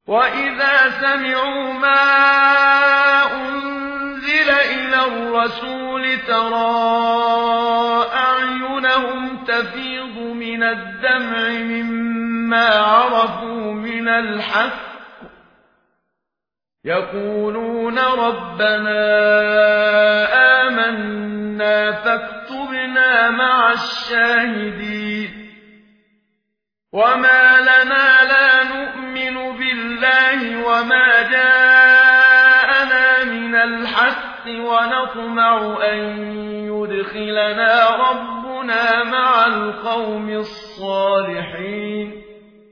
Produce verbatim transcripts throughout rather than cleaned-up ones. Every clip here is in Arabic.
وإذا سمعوا ما أنزل إلى الرسول ترى أعينهم تفيض من الدمع مما عرفوا من الحق يقولون ربنا آمنا فاكتبنا مع الشاهدين وما لنا لا نؤمن بالله وما جاءنا من الحق ونطمع أن يدخلنا ربنا مع القوم الصالحين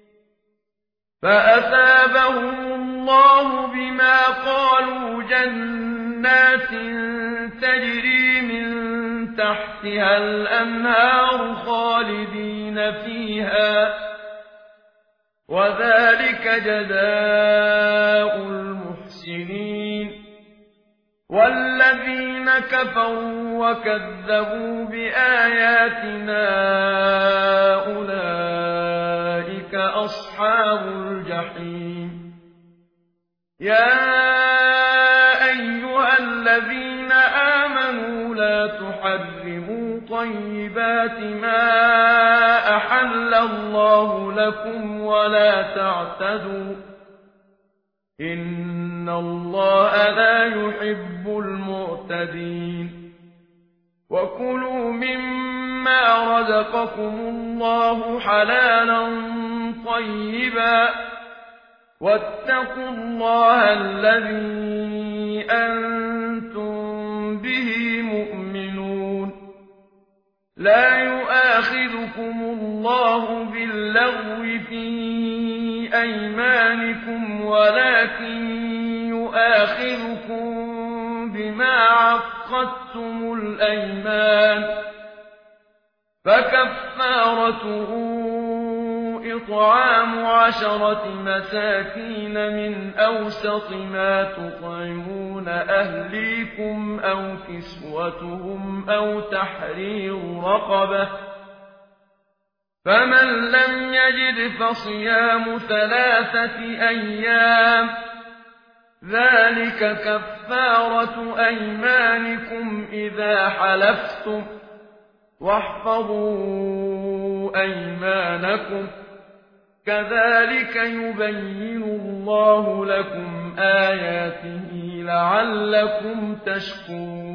فأثابهم الله بما قالوا جنات تجري من تحتها الأنهار خالدين فيها وذلك جزاء المحسنين والذين كفروا وكذبوا بآياتنا أولئك أصحاب الجحيم يا أيها الذين آمنوا لا تحرموا طيبات ما أحل الله لكم ولا تعتدوا إن الله لا يحب المعتدين وكلوا مما رزقكم الله حلالا طيبا واتقوا الله الذي أنتم به مؤمنون لا يؤاخذكم الله باللغو في أيمانكم ولكن يؤاخذكم بما عقدتم الأيمان فكفارته إطعام عشرة مساكين من أوسط ما تطعمون أهليكم أو كسوتهم أو تحرير رقبة فمن لم يجد فصيام ثلاثة أيام ذلك كفارة أيمانكم إذا حلفتم واحفظوا أيمانكم كذلك يبين الله لكم آياته لعلكم تشكرون